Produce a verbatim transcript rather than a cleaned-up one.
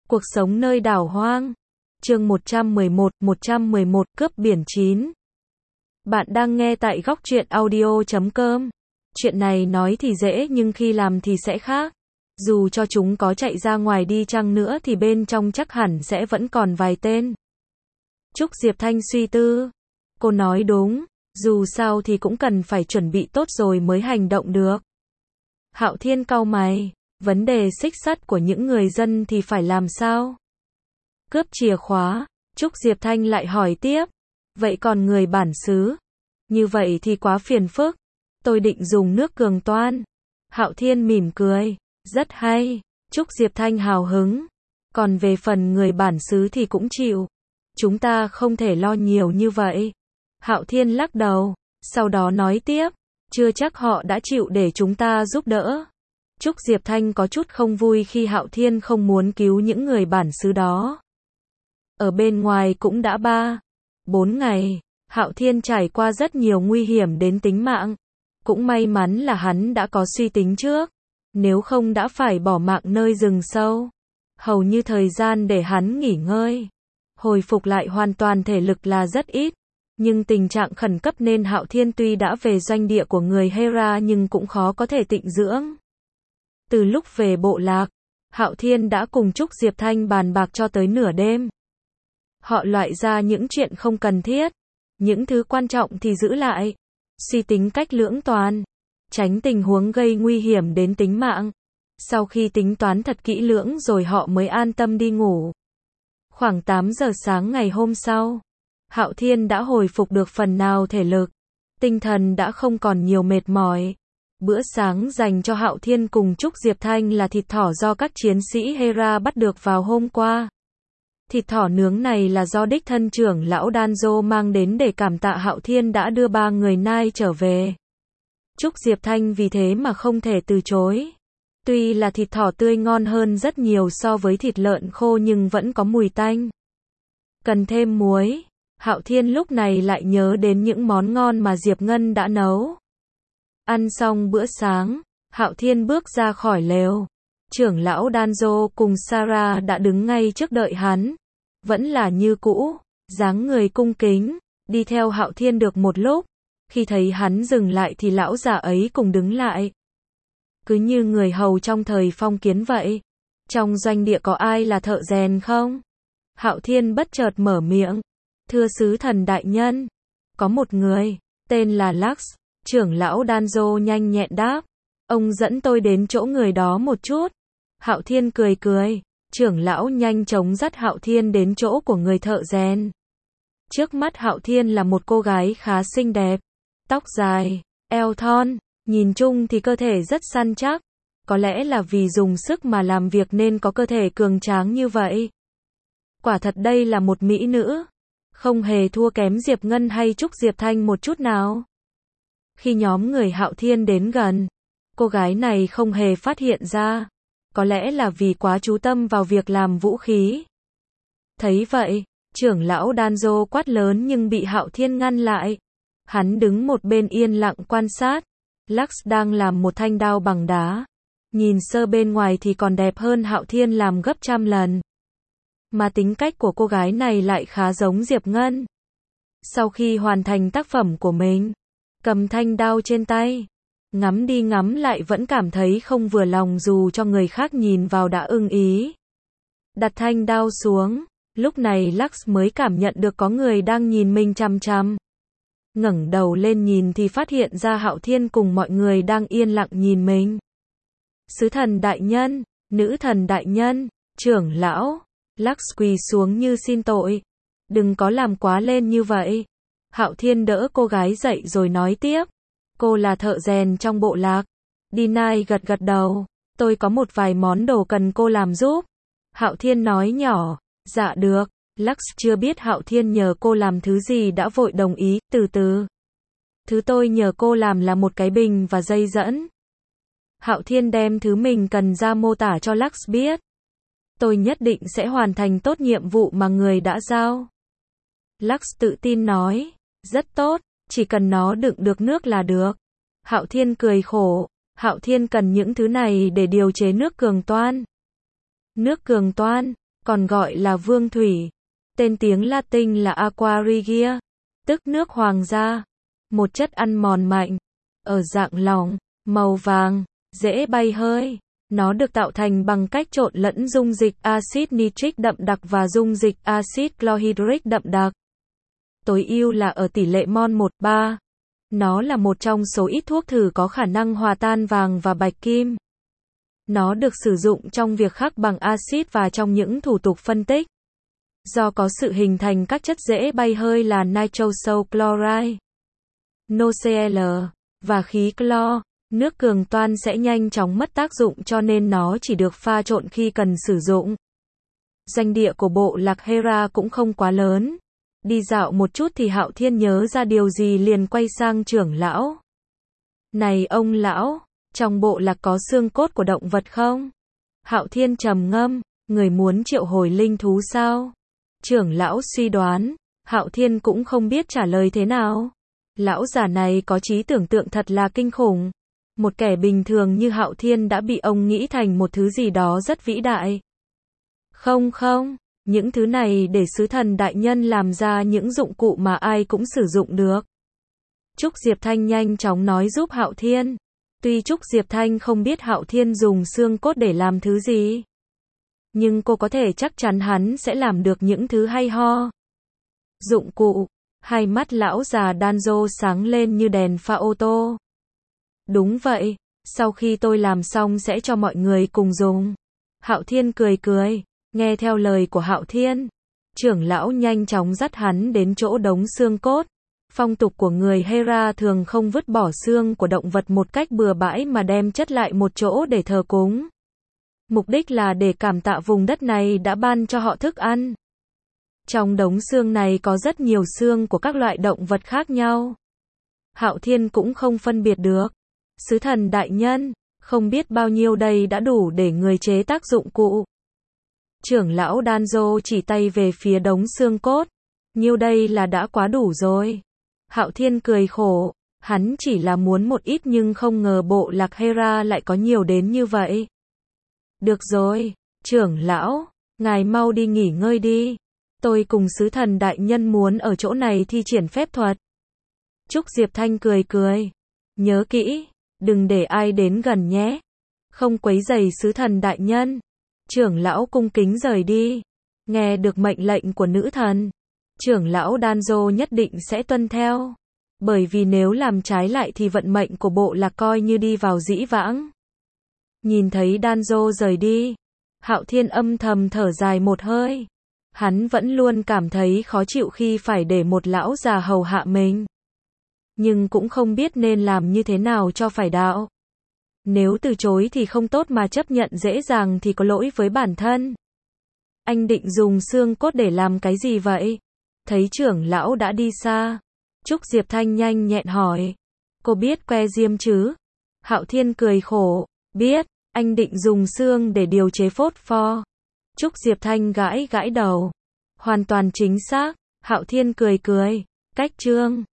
Cuộc sống nơi đảo hoang. Chương một trăm mười một, một trăm mười một Cướp biển chín. Bạn đang nghe tại góc truyện audio chấm com. Chuyện này nói thì dễ nhưng khi làm thì sẽ khác. Dù cho chúng có chạy ra ngoài đi chăng nữa thì bên trong chắc hẳn sẽ vẫn còn vài tên. Trúc Diệp Thanh suy tư. Cô nói đúng, dù sao thì cũng cần phải chuẩn bị tốt rồi mới hành động được. Hạo Thiên cau mày, vấn đề xích sắt của những người dân thì phải làm sao? Cướp chìa khóa, Trúc Diệp Thanh lại hỏi tiếp. Vậy còn người bản xứ? Như vậy thì quá phiền phức. Tôi định dùng nước cường toan. Hạo Thiên mỉm cười. Rất hay. Trúc Diệp Thanh hào hứng. Còn về phần người bản xứ thì cũng chịu. Chúng ta không thể lo nhiều như vậy. Hạo Thiên lắc đầu. Sau đó nói tiếp. Chưa chắc họ đã chịu để chúng ta giúp đỡ. Trúc Diệp Thanh có chút không vui khi Hạo Thiên không muốn cứu những người bản xứ đó. Ở bên ngoài cũng đã ba, bốn ngày, Hạo Thiên trải qua rất nhiều nguy hiểm đến tính mạng. Cũng may mắn là hắn đã có suy tính trước, nếu không đã phải bỏ mạng nơi rừng sâu. Hầu như thời gian để hắn nghỉ ngơi, hồi phục lại hoàn toàn thể lực là rất ít. Nhưng tình trạng khẩn cấp nên Hạo Thiên tuy đã về doanh địa của người Hera nhưng cũng khó có thể tịnh dưỡng. Từ lúc về bộ lạc, Hạo Thiên đã cùng Trúc Diệp Thanh bàn bạc cho tới nửa đêm. Họ loại ra những chuyện không cần thiết, những thứ quan trọng thì giữ lại, suy tính cách lưỡng toàn, tránh tình huống gây nguy hiểm đến tính mạng. Sau khi tính toán thật kỹ lưỡng rồi họ mới an tâm đi ngủ. Khoảng tám giờ sáng ngày hôm sau, Hạo Thiên đã hồi phục được phần nào thể lực, tinh thần đã không còn nhiều mệt mỏi. Bữa sáng dành cho Hạo Thiên cùng Trúc Diệp Thanh là thịt thỏ do các chiến sĩ Hera bắt được vào hôm qua. Thịt thỏ nướng này là do đích thân trưởng lão Danzo mang đến để cảm tạ Hạo Thiên đã đưa ba người Nai trở về. Trúc Diệp Thanh vì thế mà không thể từ chối. Tuy là thịt thỏ tươi ngon hơn rất nhiều so với thịt lợn khô nhưng vẫn có mùi tanh. Cần thêm muối. Hạo Thiên lúc này lại nhớ đến những món ngon mà Diệp Ngân đã nấu. Ăn xong bữa sáng, Hạo Thiên bước ra khỏi lều. Trưởng lão Danzo cùng Sarah đã đứng ngay trước đợi hắn. Vẫn là như cũ, dáng người cung kính, đi theo Hạo Thiên được một lúc. Khi thấy hắn dừng lại thì lão già ấy cùng đứng lại. Cứ như người hầu trong thời phong kiến vậy. Trong doanh địa có ai là thợ rèn không? Hạo Thiên bất chợt mở miệng. Thưa sứ thần đại nhân. Có một người, tên là Lux. Trưởng lão Danzo nhanh nhẹn đáp. Ông dẫn tôi đến chỗ người đó một chút. Hạo Thiên cười cười. Trưởng lão nhanh chóng dắt Hạo Thiên đến chỗ của người thợ rèn. Trước mắt Hạo Thiên là một cô gái khá xinh đẹp. Tóc dài, eo thon, nhìn chung thì cơ thể rất săn chắc. Có lẽ là vì dùng sức mà làm việc nên có cơ thể cường tráng như vậy. Quả thật đây là một mỹ nữ. Không hề thua kém Diệp Ngân hay Trúc Diệp Thanh một chút nào. Khi nhóm người Hạo Thiên đến gần, cô gái này không hề phát hiện ra. Có lẽ là vì quá chú tâm vào việc làm vũ khí. Thấy vậy, trưởng lão Danzo quát lớn nhưng bị Hạo Thiên ngăn lại. Hắn đứng một bên yên lặng quan sát. Lux đang làm một thanh đao bằng đá. Nhìn sơ bên ngoài thì còn đẹp hơn Hạo Thiên làm gấp trăm lần. Mà tính cách của cô gái này lại khá giống Diệp Ngân. Sau khi hoàn thành tác phẩm của mình, cầm thanh đao trên tay, ngắm đi ngắm lại vẫn cảm thấy không vừa lòng dù cho người khác nhìn vào đã ưng ý. Đặt thanh đao xuống, lúc này Lux mới cảm nhận được có người đang nhìn mình chằm chằm. Ngẩng đầu lên nhìn thì phát hiện ra Hạo Thiên cùng mọi người đang yên lặng nhìn mình. Sứ thần đại nhân, nữ thần đại nhân, trưởng lão, Lux quỳ xuống như xin tội. Đừng có làm quá lên như vậy. Hạo Thiên đỡ cô gái dậy rồi nói tiếp. Cô là thợ rèn trong bộ lạc. Dinai gật gật đầu. Tôi có một vài món đồ cần cô làm giúp. Hạo Thiên nói nhỏ. Dạ được. Lux chưa biết Hạo Thiên nhờ cô làm thứ gì đã vội đồng ý. Từ từ. Thứ tôi nhờ cô làm là một cái bình và dây dẫn. Hạo Thiên đem thứ mình cần ra mô tả cho Lux biết. Tôi nhất định sẽ hoàn thành tốt nhiệm vụ mà người đã giao. Lux tự tin nói. Rất tốt. Chỉ cần nó đựng được nước là được. Hạo Thiên cười khổ. Hạo Thiên cần những thứ này để điều chế nước cường toan. Nước cường toan. còn gọi là vương thủy. Tên tiếng Latin là aqua regia, tức nước hoàng gia. Một chất ăn mòn mạnh, ở dạng lỏng, màu vàng, dễ bay hơi. Nó được tạo thành bằng cách trộn lẫn dung dịch axit nitric đậm đặc và dung dịch axit chlorhydric đậm đặc. Tối ưu là ở tỷ lệ mol một ba. Nó là một trong số ít thuốc thử có khả năng hòa tan vàng và bạch kim. Nó được sử dụng trong việc khắc bằng axit và trong những thủ tục phân tích. Do có sự hình thành các chất dễ bay hơi là nitroso chloride, NaCl và khí clo, nước cường toan sẽ nhanh chóng mất tác dụng cho nên nó chỉ được pha trộn khi cần sử dụng. Doanh địa của bộ lạc Hera cũng không quá lớn. Đi dạo một chút thì Hạo Thiên nhớ ra điều gì liền quay sang trưởng lão. Này ông lão, trong bộ lạc có xương cốt của động vật không? Hạo Thiên trầm ngâm, người muốn triệu hồi linh thú sao? Trưởng lão suy đoán, Hạo Thiên cũng không biết trả lời thế nào. Lão già này có trí tưởng tượng thật là kinh khủng. Một kẻ bình thường như Hạo Thiên đã bị ông nghĩ thành một thứ gì đó rất vĩ đại. Không không, những thứ này để sứ thần đại nhân làm ra những dụng cụ mà ai cũng sử dụng được. Trúc Diệp Thanh nhanh chóng nói giúp Hạo Thiên. Tuy Trúc Diệp Thanh không biết Hạo Thiên dùng xương cốt để làm thứ gì, nhưng cô có thể chắc chắn hắn sẽ làm được những thứ hay ho. Dụng cụ. Hai mắt lão già Danzo sáng lên như đèn pha ô tô. Đúng vậy, sau khi tôi làm xong sẽ cho mọi người cùng dùng. Hạo Thiên cười cười, nghe theo lời của Hạo Thiên. Trưởng lão nhanh chóng dắt hắn đến chỗ đống xương cốt. Phong tục của người Hera thường không vứt bỏ xương của động vật một cách bừa bãi mà đem chất lại một chỗ để thờ cúng. Mục đích là để cảm tạ vùng đất này đã ban cho họ thức ăn. Trong đống xương này có rất nhiều xương của các loại động vật khác nhau. Hạo Thiên cũng không phân biệt được. Sứ thần đại nhân, không biết bao nhiêu đây đã đủ để người chế tác dụng cụ. Trưởng lão Danzo chỉ tay về phía đống xương cốt. Nhiêu đây là đã quá đủ rồi. Hạo Thiên cười khổ, hắn chỉ là muốn một ít nhưng không ngờ bộ lạc Hera lại có nhiều đến như vậy. Được rồi, trưởng lão, ngài mau đi nghỉ ngơi đi. Tôi cùng sứ thần đại nhân muốn ở chỗ này thi triển phép thuật. Trúc Diệp Thanh cười cười. Nhớ kỹ, đừng để ai đến gần nhé. Không quấy rầy sứ thần đại nhân. Trưởng lão cung kính rời đi. Nghe được mệnh lệnh của nữ thần, trưởng lão Danzo nhất định sẽ tuân theo. Bởi vì nếu làm trái lại thì vận mệnh của bộ lạc coi như đi vào dĩ vãng. Nhìn thấy Danzo rời đi, Hạo Thiên âm thầm thở dài một hơi. Hắn vẫn luôn cảm thấy khó chịu khi phải để một lão già hầu hạ mình. Nhưng cũng không biết nên làm như thế nào cho phải đạo. Nếu từ chối thì không tốt mà chấp nhận dễ dàng thì có lỗi với bản thân. Anh định dùng xương cốt để làm cái gì vậy? Thấy trưởng lão đã đi xa, Trúc Diệp Thanh nhanh nhẹn hỏi. Cô biết que diêm chứ? Hạo Thiên cười khổ. Biết, anh định dùng xương để điều chế phốt pho. Trúc Diệp Thanh gãi gãi đầu. Hoàn toàn chính xác. Hạo Thiên cười cười. Cách chương